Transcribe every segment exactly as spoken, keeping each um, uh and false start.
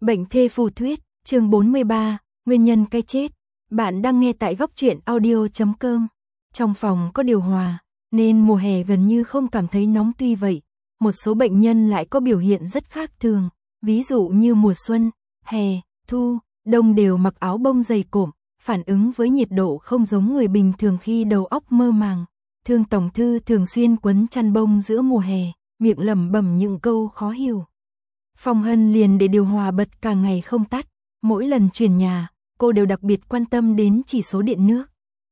Bệnh thê phù thuyết, chương bốn mươi ba, nguyên nhân cái chết. Bạn đang nghe tại góc truyện audio chấm com. Trong phòng có điều hòa, nên mùa hè gần như không cảm thấy nóng, tuy vậy, một số bệnh nhân lại có biểu hiện rất khác thường, ví dụ như mùa xuân, hè, thu, đông đều mặc áo bông dày cộm, phản ứng với nhiệt độ không giống người bình thường khi đầu óc mơ màng. Thương Tổng Thư thường xuyên quấn chăn bông giữa mùa hè, miệng lẩm bẩm những câu khó hiểu. Phong Hân liền để điều hòa bật cả ngày không tắt, mỗi lần chuyển nhà, cô đều đặc biệt quan tâm đến chỉ số điện nước.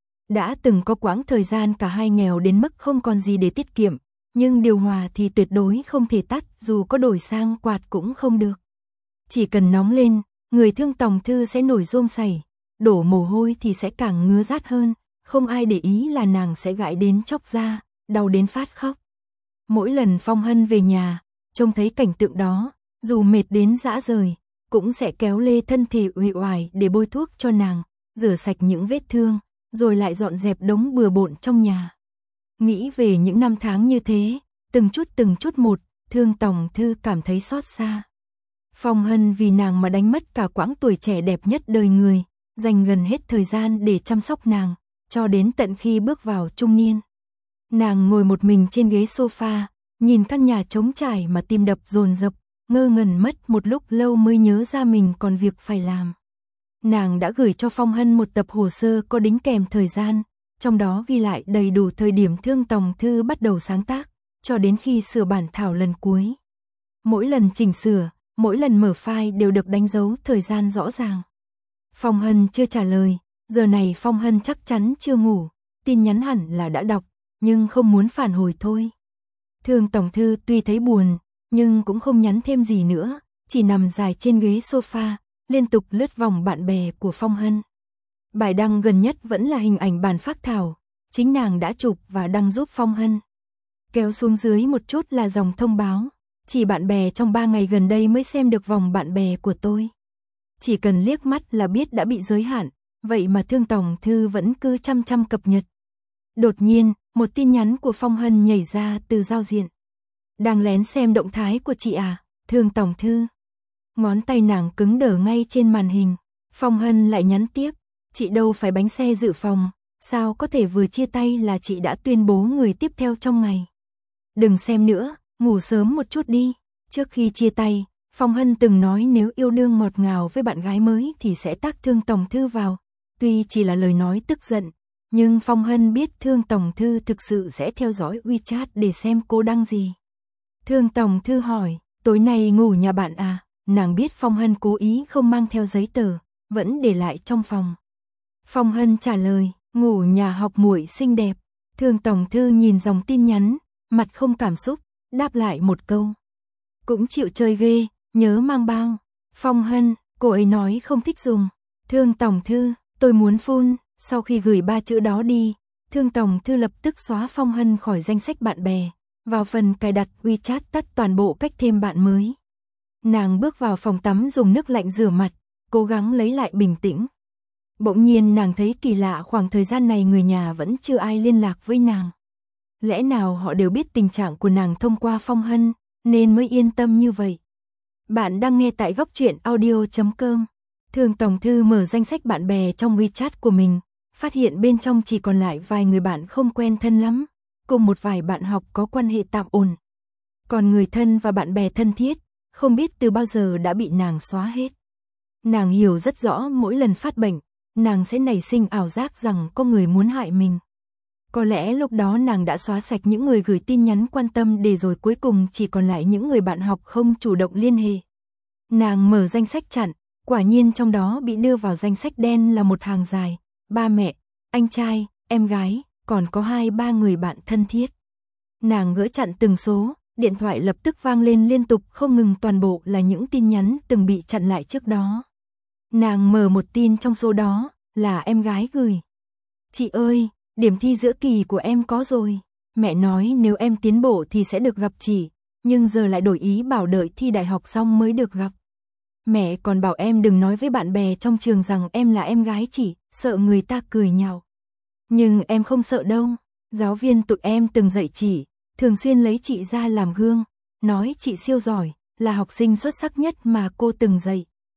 Đã từng có quãng thời gian cả hai nghèo đến mức không còn gì để tiết kiệm, nhưng điều hòa thì tuyệt đối không thể tắt, dù có đổi sang quạt cũng không được. Chỉ cần nóng lên, người Thương Tổng Thư sẽ nổi rôm sảy, đổ mồ hôi thì sẽ càng ngứa rát hơn, không ai để ý là nàng sẽ gãi đến chóc da, đau đến phát khóc. Mỗi lần Phong Hân về nhà, trông thấy cảnh tượng đó, dù mệt đến rã rời, cũng sẽ kéo lê thân thể uể oải để bôi thuốc cho nàng, rửa sạch những vết thương, rồi lại dọn dẹp đống bừa bộn trong nhà. Nghĩ về những năm tháng như thế, từng chút từng chút một, Thương Tổng Thư cảm thấy xót xa. Phong Hân vì nàng mà đánh mất cả quãng tuổi trẻ đẹp nhất đời người, dành gần hết thời gian để chăm sóc nàng, cho đến tận khi bước vào trung niên. Nàng ngồi một mình trên ghế sofa, nhìn căn nhà trống trải mà tim đập dồn dập, ngơ ngẩn mất một lúc lâu mới nhớ ra mình còn việc phải làm. Nàng đã gửi cho Phong Hân một tập hồ sơ có đính kèm thời gian, trong đó ghi lại đầy đủ thời điểm Thương Tổng Thư bắt đầu sáng tác, cho đến khi sửa bản thảo lần cuối. Mỗi lần chỉnh sửa, mỗi lần mở file đều được đánh dấu thời gian rõ ràng. Phong Hân chưa trả lời, giờ này Phong Hân chắc chắn chưa ngủ, tin nhắn hẳn là đã đọc, nhưng không muốn phản hồi thôi. Thương Tổng Thư tuy thấy buồn, nhưng cũng không nhắn thêm gì nữa, chỉ nằm dài trên ghế sofa, liên tục lướt vòng bạn bè của Phong Hân. Bài đăng gần nhất vẫn là hình ảnh bản phác thảo, chính nàng đã chụp và đăng giúp Phong Hân. Kéo xuống dưới một chút là dòng thông báo, chỉ bạn bè trong ba ngày gần đây mới xem được vòng bạn bè của tôi. Chỉ cần liếc mắt là biết đã bị giới hạn, vậy mà Thương Tổng Thư vẫn cứ chăm chăm cập nhật. Đột nhiên, một tin nhắn của Phong Hân nhảy ra từ giao diện. Đang lén xem động thái của chị à, Thương Tổng Thư. Ngón tay nàng cứng đờ ngay trên màn hình. Phong Hân lại nhắn tiếp, chị đâu phải bánh xe dự phòng, sao có thể vừa chia tay là chị đã tuyên bố người tiếp theo trong ngày. Đừng xem nữa, ngủ sớm một chút đi. Trước khi chia tay, Phong Hân từng nói nếu yêu đương ngọt ngào với bạn gái mới thì sẽ tác Thương Tổng Thư vào. Tuy chỉ là lời nói tức giận, nhưng Phong Hân biết Thương Tổng Thư thực sự sẽ theo dõi WeChat để xem cô đăng gì. Thương Tổng Thư hỏi, tối nay ngủ nhà bạn à? Nàng biết Phong Hân cố ý không mang theo giấy tờ, vẫn để lại trong phòng. Phong Hân trả lời, ngủ nhà học muội xinh đẹp. Thương Tổng Thư nhìn dòng tin nhắn, mặt không cảm xúc, đáp lại một câu. Cũng chịu chơi ghê, nhớ mang bao. Phong Hân, cô ấy nói không thích dùng. Thương Tổng Thư, tôi muốn phun. Sau khi gửi ba chữ đó đi, Thương Tổng Thư lập tức xóa Phong Hân khỏi danh sách bạn bè, vào phần cài đặt WeChat tắt toàn bộ cách thêm bạn mới. Nàng bước vào phòng tắm dùng nước lạnh rửa mặt, cố gắng lấy lại bình tĩnh. Bỗng nhiên nàng thấy kỳ lạ, khoảng thời gian này người nhà vẫn chưa ai liên lạc với nàng. Lẽ nào họ đều biết tình trạng của nàng thông qua Phong Hân, nên mới yên tâm như vậy. Bạn đang nghe tại góc truyện audio chấm com. Thương Tổng Thư mở danh sách bạn bè trong WeChat của mình, phát hiện bên trong chỉ còn lại vài người bạn không quen thân lắm, cùng một vài bạn học có quan hệ tạm ổn. Còn người thân và bạn bè thân thiết, không biết từ bao giờ đã bị nàng xóa hết. Nàng hiểu rất rõ mỗi lần phát bệnh, nàng sẽ nảy sinh ảo giác rằng có người muốn hại mình. Có lẽ lúc đó nàng đã xóa sạch những người gửi tin nhắn quan tâm để rồi cuối cùng chỉ còn lại những người bạn học không chủ động liên hệ. Nàng mở danh sách chặn, quả nhiên trong đó bị đưa vào danh sách đen là một hàng dài, ba mẹ, anh trai, em gái, còn có hai ba người bạn thân thiết. Nàng gỡ chặn từng số, điện thoại lập tức vang lên liên tục không ngừng, toàn bộ là những tin nhắn từng bị chặn lại trước đó. Nàng mở một tin trong số đó, là em gái gửi. Chị ơi, điểm thi giữa kỳ của em có rồi. Mẹ nói nếu em tiến bộ thì sẽ được gặp chị, nhưng giờ lại đổi ý bảo đợi thi đại học xong mới được gặp. Mẹ còn bảo em đừng nói với bạn bè trong trường rằng em là em gái chị, sợ người ta cười nhạo. Nhưng em không sợ đâu, giáo viên tụi em từng dạy chị, thường xuyên lấy chị ra làm gương, nói chị siêu giỏi, là học sinh xuất sắc nhất mà cô từng dạy,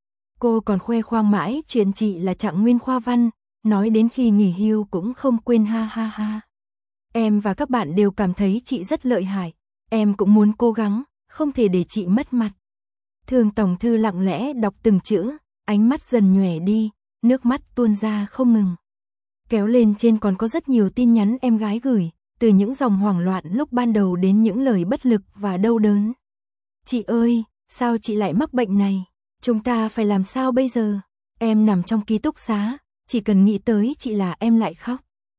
Cô còn khoe khoang mãi chuyện chị là trạng nguyên khoa văn, nói đến khi nghỉ hưu cũng không quên ha ha ha. Em và các bạn đều cảm thấy chị rất lợi hại, em cũng muốn cố gắng, không thể để chị mất mặt. Thương Tổng Thư lặng lẽ đọc từng chữ, ánh mắt dần nhòe đi, nước mắt tuôn ra không ngừng. Kéo lên trên còn có rất nhiều tin nhắn em gái gửi, từ những dòng hoảng loạn lúc ban đầu đến những lời bất lực và đau đớn. Chị ơi, sao chị lại mắc bệnh này? Chúng ta phải làm sao bây giờ? Em nằm trong ký túc xá, chỉ cần nghĩ tới chị là em lại khóc.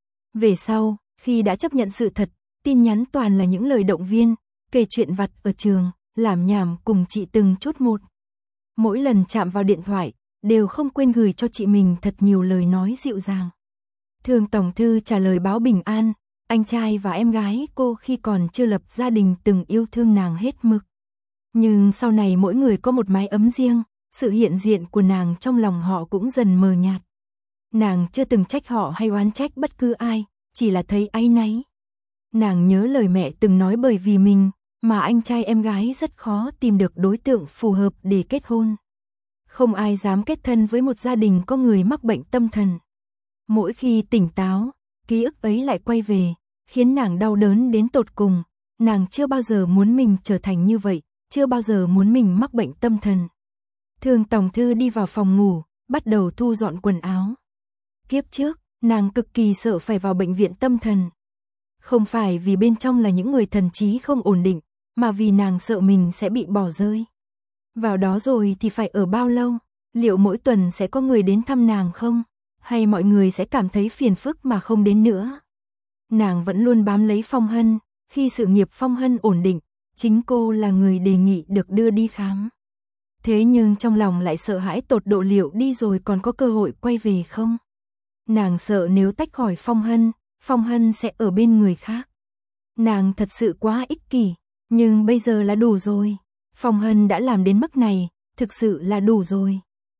Về sau, khi đã chấp nhận sự thật, tin nhắn toàn là những lời động viên, kể chuyện vặt ở trường, làm nhảm cùng chị từng chút một. Mỗi lần chạm vào điện thoại, đều không quên gửi cho chị mình thật nhiều lời nói dịu dàng. Thương Tổng Thư trả lời báo bình an, anh trai và em gái cô khi còn chưa lập gia đình từng yêu thương nàng hết mực. Nhưng sau này mỗi người có một mái ấm riêng, sự hiện diện của nàng trong lòng họ cũng dần mờ nhạt. Nàng chưa từng trách họ hay oán trách bất cứ ai, chỉ là thấy áy náy. Nàng nhớ lời mẹ từng nói bởi vì mình, mà anh trai em gái rất khó tìm được đối tượng phù hợp để kết hôn. Không ai dám kết thân với một gia đình có người mắc bệnh tâm thần. Mỗi khi tỉnh táo, ký ức ấy lại quay về, khiến nàng đau đớn đến tột cùng. Nàng chưa bao giờ muốn mình trở thành như vậy, chưa bao giờ muốn mình mắc bệnh tâm thần. Thương Tổng Thư đi vào phòng ngủ, bắt đầu thu dọn quần áo. Kiếp trước, nàng cực kỳ sợ phải vào bệnh viện tâm thần. Không phải vì bên trong là những người thần trí không ổn định, mà vì nàng sợ mình sẽ bị bỏ rơi. Vào đó rồi thì phải ở bao lâu? Liệu mỗi tuần sẽ có người đến thăm nàng không? Hay mọi người sẽ cảm thấy phiền phức mà không đến nữa? Nàng vẫn luôn bám lấy Phong Hân, khi sự nghiệp Phong Hân ổn định, chính cô là người đề nghị được đưa đi khám. Thế nhưng trong lòng lại sợ hãi tột độ liệu đi rồi còn có cơ hội quay về không? Nàng sợ nếu tách khỏi Phong Hân, Phong Hân sẽ ở bên người khác. Nàng thật sự quá ích kỷ, nhưng bây giờ là đủ rồi. Phong Hân đã làm đến mức này, thực sự là đủ rồi.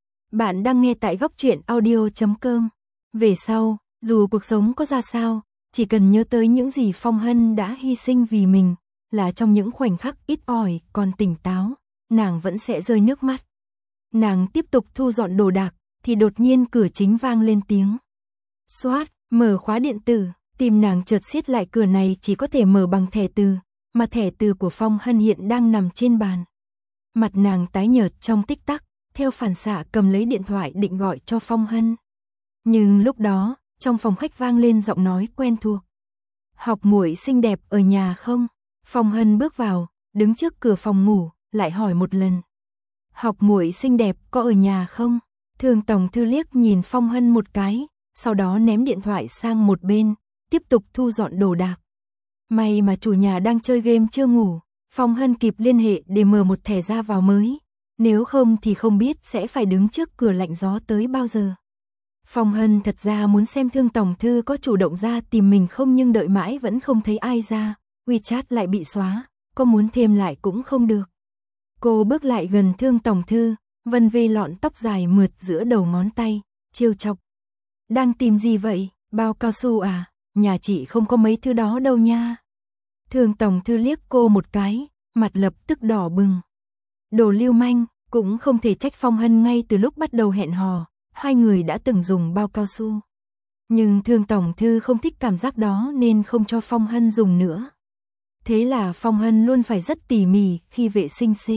Bạn đang nghe tại góc truyện audio chấm com. Về sau, dù cuộc sống có ra sao, chỉ cần nhớ tới những gì Phong Hân đã hy sinh vì mình, là trong những khoảnh khắc ít ỏi còn tỉnh táo, nàng vẫn sẽ rơi nước mắt. Nàng tiếp tục thu dọn đồ đạc, thì đột nhiên cửa chính vang lên tiếng. Xoát, mở khóa điện tử, tim nàng chợt siết lại, cửa này chỉ có thể mở bằng thẻ từ, mà thẻ từ của Phong Hân hiện đang nằm trên bàn. Mặt nàng tái nhợt trong tích tắc, theo phản xạ cầm lấy điện thoại định gọi cho Phong Hân. Nhưng lúc đó, trong phòng khách vang lên giọng nói quen thuộc. Học muội xinh đẹp ở nhà không? Phong Hân bước vào, đứng trước cửa phòng ngủ, lại hỏi một lần. Học muội xinh đẹp có ở nhà không? Thương Tổng Thư liếc nhìn Phong Hân một cái, sau đó ném điện thoại sang một bên, tiếp tục thu dọn đồ đạc. May mà chủ nhà đang chơi game chưa ngủ, Phong Hân kịp liên hệ để mở một thẻ ra vào mới, nếu không thì không biết sẽ phải đứng trước cửa lạnh gió tới bao giờ. Phong Hân thật ra muốn xem Thương Tổng Thư có chủ động ra tìm mình không, nhưng đợi mãi vẫn không thấy ai ra, WeChat lại bị xóa, có muốn thêm lại cũng không được. Cô bước lại gần Thương Tổng Thư, vân vê lọn tóc dài mượt giữa đầu ngón tay, trêu chọc. Đang tìm gì vậy, bao cao su à, nhà chị không có mấy thứ đó đâu nha. Thương Tổng Thư liếc cô một cái, mặt lập tức đỏ bừng. Đồ lưu manh, cũng không thể trách Phong Hân ngay từ lúc bắt đầu hẹn hò, hai người đã từng dùng bao cao su. Nhưng Thương Tổng Thư không thích cảm giác đó nên không cho Phong Hân dùng nữa. Thế là Phong Hân luôn phải rất tỉ mỉ khi vệ sinh C.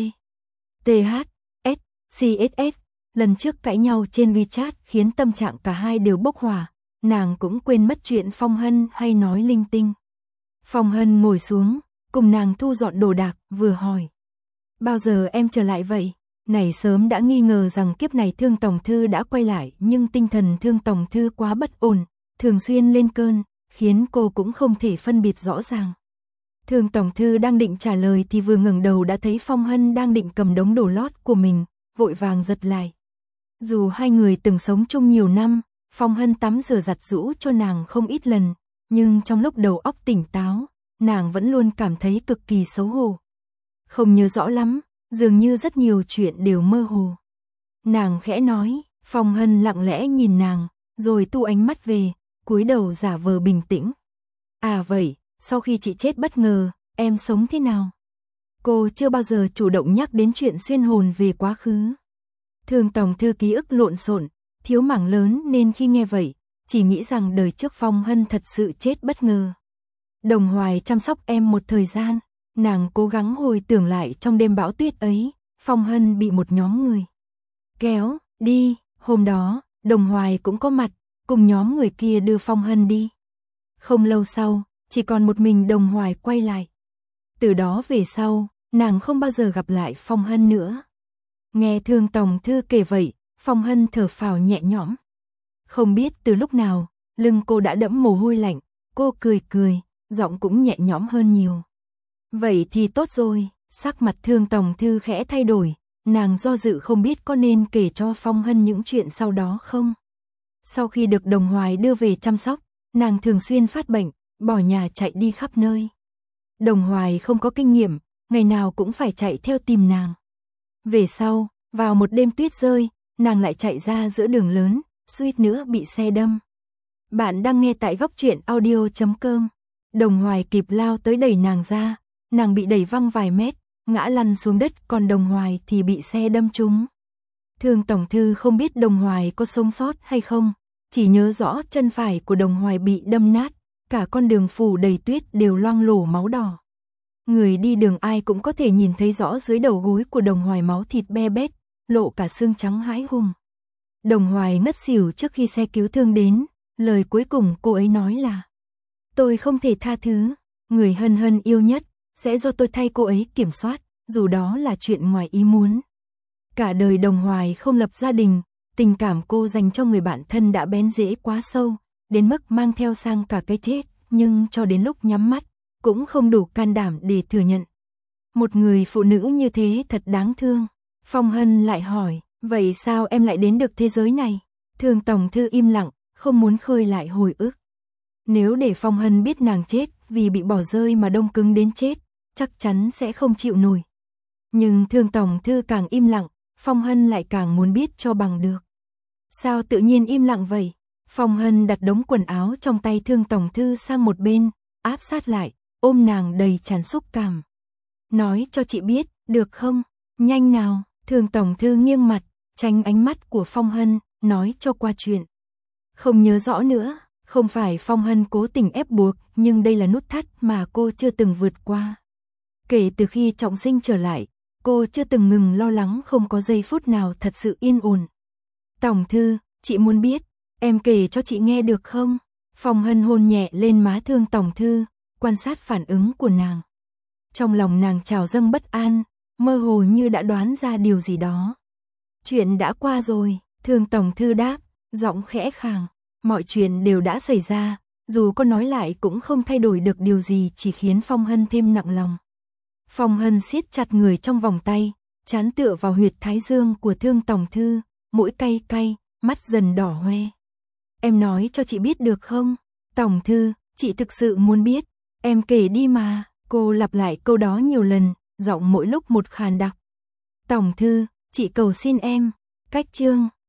T H, S, C S S. Lần trước cãi nhau trên WeChat khiến tâm trạng cả hai đều bốc hỏa, nàng cũng quên mất chuyện Phong Hân hay nói linh tinh. Phong Hân ngồi xuống, cùng nàng thu dọn đồ đạc, vừa hỏi. Bao giờ em trở lại vậy? Này sớm đã nghi ngờ rằng kiếp này Thương Tổng Thư đã quay lại, nhưng tinh thần Thương Tổng Thư quá bất ổn, thường xuyên lên cơn, khiến cô cũng không thể phân biệt rõ ràng. Thương Tổng Thư đang định trả lời thì vừa ngẩng đầu đã thấy Phong Hân đang định cầm đống đồ lót của mình, vội vàng giật lại. Dù hai người từng sống chung nhiều năm, Phong Hân tắm rửa giặt giũ cho nàng không ít lần, nhưng trong lúc đầu óc tỉnh táo, nàng vẫn luôn cảm thấy cực kỳ xấu hổ. Không nhớ rõ lắm, dường như rất nhiều chuyện đều mơ hồ. Nàng khẽ nói, Phong Hân lặng lẽ nhìn nàng, rồi tu ánh mắt về, cúi đầu giả vờ bình tĩnh. À vậy, sau khi chị chết bất ngờ, em sống thế nào? Cô chưa bao giờ chủ động nhắc đến chuyện xuyên hồn về quá khứ. Thương tổng thư ký ức lộn xộn, thiếu mảng lớn nên khi nghe vậy, chỉ nghĩ rằng đời trước Phong Hân thật sự chết bất ngờ. Đồng Hoài chăm sóc em một thời gian, nàng cố gắng hồi tưởng lại trong đêm bão tuyết ấy, Phong Hân bị một nhóm người kéo đi, hôm đó, Đồng Hoài cũng có mặt, cùng nhóm người kia đưa Phong Hân đi. Không lâu sau, chỉ còn một mình Đồng Hoài quay lại. Từ đó về sau, nàng không bao giờ gặp lại Phong Hân nữa. Nghe Thương tổng thư kể vậy, Phong Hân thở phào nhẹ nhõm. Không biết từ lúc nào, lưng cô đã đẫm mồ hôi lạnh, cô cười cười, giọng cũng nhẹ nhõm hơn nhiều. Vậy thì tốt rồi, sắc mặt Thương tổng thư khẽ thay đổi, nàng do dự không biết có nên kể cho Phong Hân những chuyện sau đó không. Sau khi được Đồng Hoài đưa về chăm sóc, nàng thường xuyên phát bệnh, bỏ nhà chạy đi khắp nơi. Đồng Hoài không có kinh nghiệm, ngày nào cũng phải chạy theo tìm nàng. Về sau, vào một đêm tuyết rơi, nàng lại chạy ra giữa đường lớn, suýt nữa bị xe đâm. Bạn đang nghe tại góc truyện audio chấm com. Đồng Hoài kịp lao tới đẩy nàng ra, nàng bị đẩy văng vài mét, ngã lăn xuống đất, còn Đồng Hoài thì bị xe đâm trúng. Thương tổng thư không biết Đồng Hoài có sống sót hay không, chỉ nhớ rõ chân phải của Đồng Hoài bị đâm nát, cả con đường phủ đầy tuyết đều loang lổ máu đỏ. Người đi đường ai cũng có thể nhìn thấy rõ dưới đầu gối của Đồng Hoài máu thịt be bét, lộ cả xương trắng hãi hùng. Đồng Hoài ngất xỉu trước khi xe cứu thương đến, lời cuối cùng cô ấy nói là: tôi không thể tha thứ, người Hân Hân yêu nhất, sẽ do tôi thay cô ấy kiểm soát, dù đó là chuyện ngoài ý muốn. Cả đời Đồng Hoài không lập gia đình, tình cảm cô dành cho người bạn thân đã bén rễ quá sâu, đến mức mang theo sang cả cái chết, nhưng cho đến lúc nhắm mắt, cũng không đủ can đảm để thừa nhận. Một người phụ nữ như thế thật đáng thương. Phong Hân lại hỏi, vậy sao em lại đến được thế giới này? Thương tổng thư im lặng, không muốn khơi lại hồi ức. Nếu để Phong Hân biết nàng chết vì bị bỏ rơi mà đông cứng đến chết, chắc chắn sẽ không chịu nổi. Nhưng Thương tổng thư càng im lặng, Phong Hân lại càng muốn biết cho bằng được. Sao tự nhiên im lặng vậy? Phong Hân đặt đống quần áo trong tay Thương tổng thư sang một bên, áp sát lại, ôm nàng đầy tràn xúc cảm. Nói cho chị biết, được không? Nhanh nào. Thương tổng thư nghiêng mặt, tránh ánh mắt của Phong Hân, nói cho qua chuyện. Không nhớ rõ nữa, không phải Phong Hân cố tình ép buộc, nhưng đây là nút thắt mà cô chưa từng vượt qua. Kể từ khi trọng sinh trở lại, cô chưa từng ngừng lo lắng, không có giây phút nào thật sự yên ổn. Tổng thư, chị muốn biết, em kể cho chị nghe được không? Phong Hân hôn nhẹ lên má Thương tổng thư, quan sát phản ứng của nàng. Trong lòng nàng trào dâng bất an, mơ hồ như đã đoán ra điều gì đó. Chuyện đã qua rồi, Thương tổng thư đáp, giọng khẽ khàng. Mọi chuyện đều đã xảy ra, dù có nói lại cũng không thay đổi được điều gì, chỉ khiến Phong Hân thêm nặng lòng. Phong Hân siết chặt người trong vòng tay, trán tựa vào huyệt thái dương của Thương tổng thư, mũi cay cay, mắt dần đỏ hoe. Em nói cho chị biết được không? Tổng thư, chị thực sự muốn biết. Em kể đi mà. Cô lặp lại câu đó nhiều lần, giọng mỗi lúc một khàn đặc. Tổng thư, chị cầu xin em. Cách chương